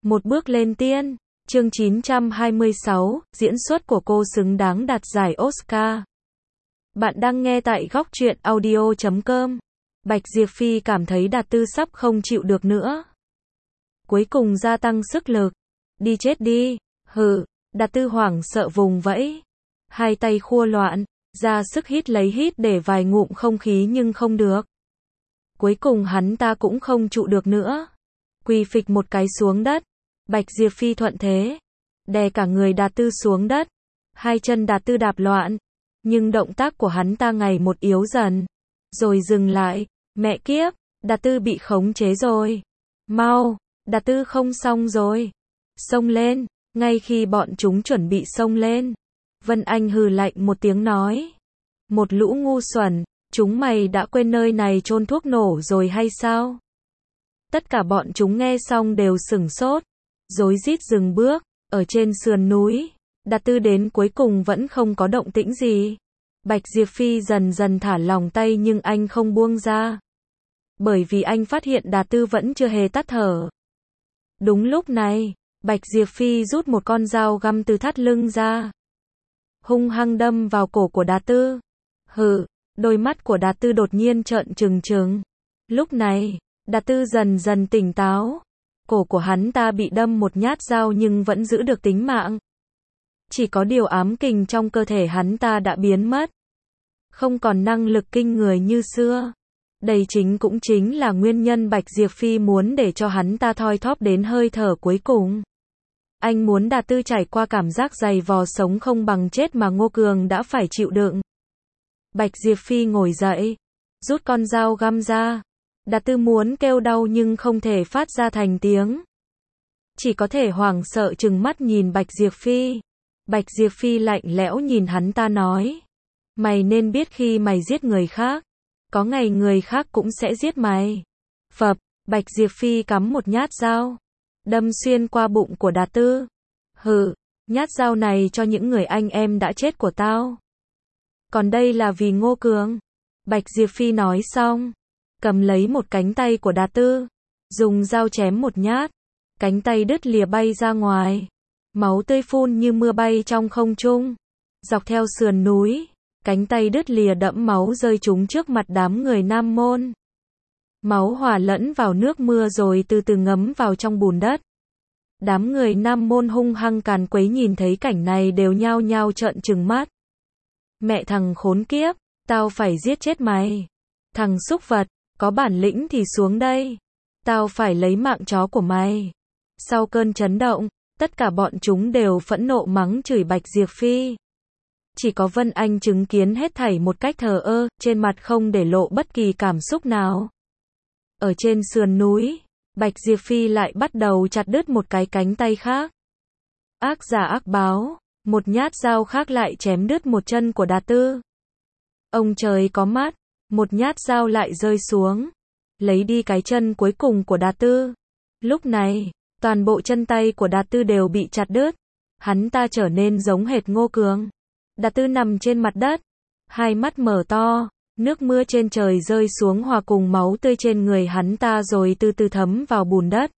Một bước lên tiên. Chương 926, diễn xuất của cô xứng đáng đạt giải Oscar. Bạn đang nghe tại góc truyện audio.com. Bạch Diệp Phi cảm thấy Đạt Tư sắp không chịu được nữa. Cuối cùng gia tăng sức lực. Đi chết đi. Hừ. Đạt Tư hoảng sợ vùng vẫy. Hai tay khua loạn, ra sức hít lấy hít để vài ngụm không khí nhưng không được. Cuối cùng hắn ta cũng không trụ được nữa. Quỳ phịch một cái xuống đất. Bạch Diệp Phi thuận thế, đè cả người Đạt Tư xuống đất. Hai chân Đạt Tư đạp loạn, nhưng động tác của hắn ta ngày một yếu dần. Rồi dừng lại, mẹ kiếp, Đạt Tư bị khống chế rồi. Mau, Đạt Tư không xong rồi. Xông lên, ngay khi bọn chúng chuẩn bị xông lên. Vân Anh hừ lạnh một tiếng nói. Một lũ ngu xuẩn, chúng mày đã quên nơi này chôn thuốc nổ rồi hay sao? Tất cả bọn chúng nghe xong đều sửng sốt. Rối rít dừng bước, ở trên sườn núi, Đạt Tư đến cuối cùng vẫn không có động tĩnh gì. Bạch Diệp Phi dần dần thả lỏng tay nhưng anh không buông ra. Bởi vì anh phát hiện Đạt Tư vẫn chưa hề tắt thở. Đúng lúc này, Bạch Diệp Phi rút một con dao găm từ thắt lưng ra. Hung hăng đâm vào cổ của Đạt Tư. Hừ, đôi mắt của Đạt Tư đột nhiên trợn trừng trừng. Lúc này, Đạt Tư dần dần tỉnh táo. Cổ của hắn ta bị đâm một nhát dao nhưng vẫn giữ được tính mạng. Chỉ có điều ám kình trong cơ thể hắn ta đã biến mất. Không còn năng lực kinh người như xưa. Đây cũng chính là nguyên nhân Bạch Diệp Phi muốn để cho hắn ta thoi thóp đến hơi thở cuối cùng. Anh muốn Đạt Tư trải qua cảm giác dày vò sống không bằng chết mà Ngô Cường đã phải chịu đựng. Bạch Diệp Phi ngồi dậy, rút con dao găm ra. Đạt Tư muốn kêu đau nhưng không thể phát ra thành tiếng. Chỉ có thể hoảng sợ trừng mắt nhìn Bạch Diệp Phi. Bạch Diệp Phi lạnh lẽo nhìn hắn ta nói. Mày nên biết khi mày giết người khác, có ngày người khác cũng sẽ giết mày. Phập, Bạch Diệp Phi cắm một nhát dao, đâm xuyên qua bụng của Đạt Tư. Hừ, nhát dao này cho những người anh em đã chết của tao. Còn đây là vì Ngô Cường. Bạch Diệp Phi nói xong, cầm lấy một cánh tay của Đạt Tư, dùng dao chém một nhát, cánh tay đứt lìa bay ra ngoài, máu tươi phun như mưa bay trong không trung. Dọc theo sườn núi, cánh tay đứt lìa đẫm máu rơi trúng trước mặt đám người Nam Môn. Máu hòa lẫn vào nước mưa rồi từ từ ngấm vào trong bùn đất. Đám người Nam Môn hung hăng càn quấy nhìn thấy cảnh này đều nhao nhao trợn trừng mắt. Mẹ thằng khốn kiếp, tao phải giết chết mày. Thằng súc vật, có bản lĩnh thì xuống đây. Tao phải lấy mạng chó của mày. Sau cơn chấn động, tất cả bọn chúng đều phẫn nộ mắng chửi Bạch Diệp Phi. Chỉ có Vân Anh chứng kiến hết thảy một cách thờ ơ, trên mặt không để lộ bất kỳ cảm xúc nào. Ở trên sườn núi, Bạch Diệp Phi lại bắt đầu chặt đứt một cái cánh tay khác. Ác giả ác báo, một nhát dao khác lại chém đứt một chân của Đạt Tư. Ông trời có mắt, một nhát dao lại rơi xuống, lấy đi cái chân cuối cùng của Đạt Tư. Lúc này, toàn bộ chân tay của Đạt Tư đều bị chặt đứt. Hắn ta trở nên giống hệt Ngô Cường. Đạt Tư nằm trên mặt đất, hai mắt mở to, nước mưa trên trời rơi xuống hòa cùng máu tươi trên người hắn ta rồi từ từ thấm vào bùn đất.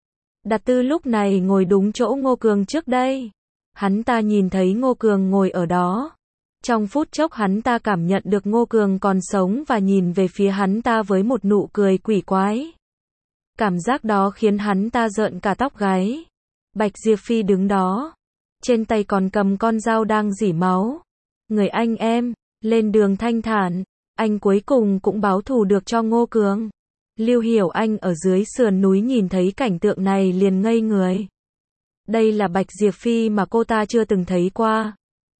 Đạt Tư lúc này ngồi đúng chỗ Ngô Cường trước đây. Hắn ta nhìn thấy Ngô Cường ngồi ở đó. Trong phút chốc hắn ta cảm nhận được Ngô Cường còn sống và nhìn về phía hắn ta với một nụ cười quỷ quái. Cảm giác đó khiến hắn ta rợn cả tóc gáy. Bạch Diệp Phi đứng đó, trên tay còn cầm con dao đang rỉ máu. Người anh em, lên đường thanh thản, anh cuối cùng cũng báo thù được cho Ngô Cường. Lưu Hiểu Anh ở dưới sườn núi nhìn thấy cảnh tượng này liền ngây người. Đây là Bạch Diệp Phi mà cô ta chưa từng thấy qua.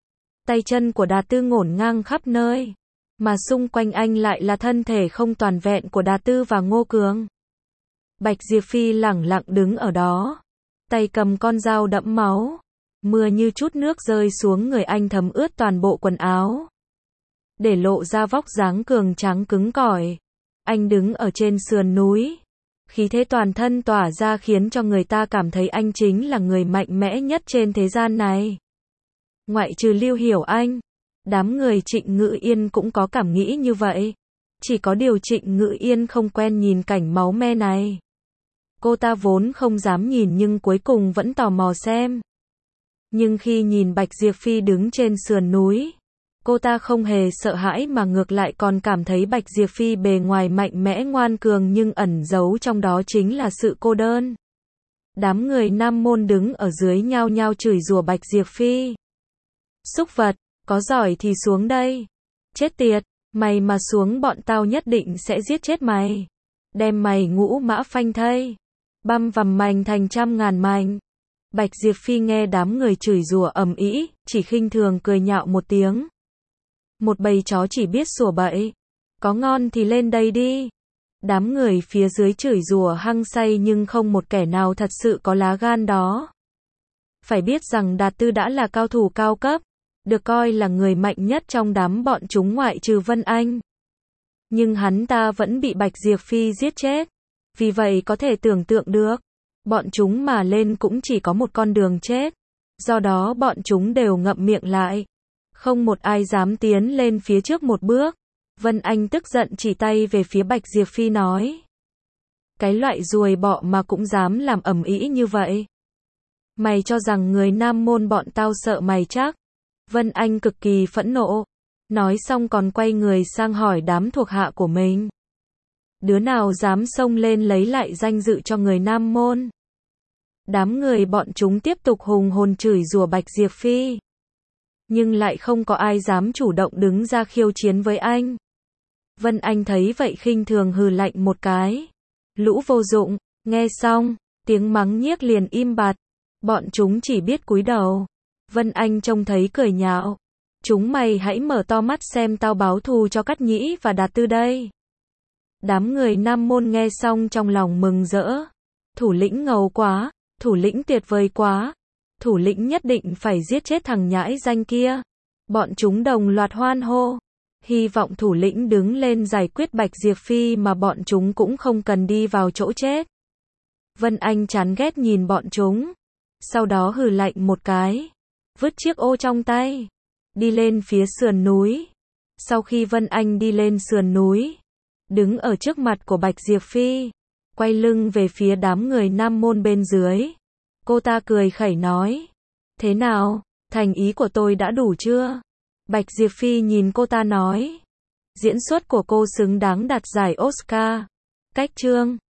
Tay chân của Đạt Tư ngổn ngang khắp nơi, mà xung quanh anh lại là thân thể không toàn vẹn của Đạt Tư và Ngô Cường. Bạch Diệp Phi lẳng lặng đứng ở đó, tay cầm con dao đẫm máu. Mưa như chút nước rơi xuống người anh thấm ướt toàn bộ quần áo, để lộ ra vóc dáng cường tráng cứng cỏi. Anh đứng ở trên sườn núi, khí thế toàn thân tỏa ra khiến cho người ta cảm thấy anh chính là người mạnh mẽ nhất trên thế gian này. Ngoại trừ Lưu Hiểu Anh, đám người Trịnh Ngự Yên cũng có cảm nghĩ như vậy. Chỉ có điều Trịnh Ngự Yên không quen nhìn cảnh máu me này. Cô ta vốn không dám nhìn nhưng cuối cùng vẫn tò mò xem. Nhưng khi nhìn Bạch Diệp Phi đứng trên sườn núi, cô ta không hề sợ hãi mà ngược lại còn cảm thấy Bạch Diệp Phi bề ngoài mạnh mẽ ngoan cường nhưng ẩn giấu trong đó chính là sự cô đơn. Đám người Nam Môn đứng ở dưới nhao nhao chửi rủa Bạch Diệp Phi. Súc vật, có giỏi thì xuống đây. Chết tiệt, mày mà xuống bọn tao nhất định sẽ giết chết mày. Đem mày ngũ mã phanh thây. Băm vằm mành thành trăm ngàn mảnh. Bạch Diệp Phi nghe đám người chửi rủa ầm ĩ, chỉ khinh thường cười nhạo một tiếng. Một bầy chó chỉ biết sủa bậy. Có ngon thì lên đây đi. Đám người phía dưới chửi rủa hăng say nhưng không một kẻ nào thật sự có lá gan đó. Phải biết rằng Đạt Tư đã là cao thủ cao cấp, được coi là người mạnh nhất trong đám bọn chúng ngoại trừ Vân Anh. Nhưng hắn ta vẫn bị Bạch Diệp Phi giết chết. Vì vậy có thể tưởng tượng được, bọn chúng mà lên cũng chỉ có một con đường chết. Do đó bọn chúng đều ngậm miệng lại. Không một ai dám tiến lên phía trước một bước. Vân Anh tức giận chỉ tay về phía Bạch Diệp Phi nói. Cái loại ruồi bọ mà cũng dám làm ầm ĩ như vậy. Mày cho rằng người Nam Môn bọn tao sợ mày chắc? Vân Anh cực kỳ phẫn nộ. Nói xong còn quay người sang hỏi đám thuộc hạ của mình. Đứa nào dám xông lên lấy lại danh dự cho người Nam Môn? Đám người bọn chúng tiếp tục hùng hồn chửi rủa Bạch Diệp Phi. Nhưng lại không có ai dám chủ động đứng ra khiêu chiến với anh. Vân Anh thấy vậy khinh thường hừ lạnh một cái. Lũ vô dụng, nghe xong, tiếng mắng nhiếc liền im bặt. Bọn chúng chỉ biết cúi đầu. Vân Anh trông thấy cười nhạo. Chúng mày hãy mở to mắt xem tao báo thù cho Cát Nhĩ và Đạt Tư đây. Đám người Nam Môn nghe xong trong lòng mừng rỡ. Thủ lĩnh ngầu quá, thủ lĩnh tuyệt vời quá. Thủ lĩnh nhất định phải giết chết thằng nhãi danh kia. Bọn chúng đồng loạt hoan hô. Hy vọng thủ lĩnh đứng lên giải quyết Bạch Diệp Phi mà bọn chúng cũng không cần đi vào chỗ chết. Vân Anh chán ghét nhìn bọn chúng. Sau đó hừ lạnh một cái. Vứt chiếc ô trong tay. Đi lên phía sườn núi. Sau khi Vân Anh đi lên sườn núi, đứng ở trước mặt của Bạch Diệp Phi, quay lưng về phía đám người Nam Môn bên dưới. Cô ta cười khẩy nói. Thế nào, thành ý của tôi đã đủ chưa? Bạch Diệp Phi nhìn cô ta nói. Diễn xuất của cô xứng đáng đạt giải Oscar. Cách chương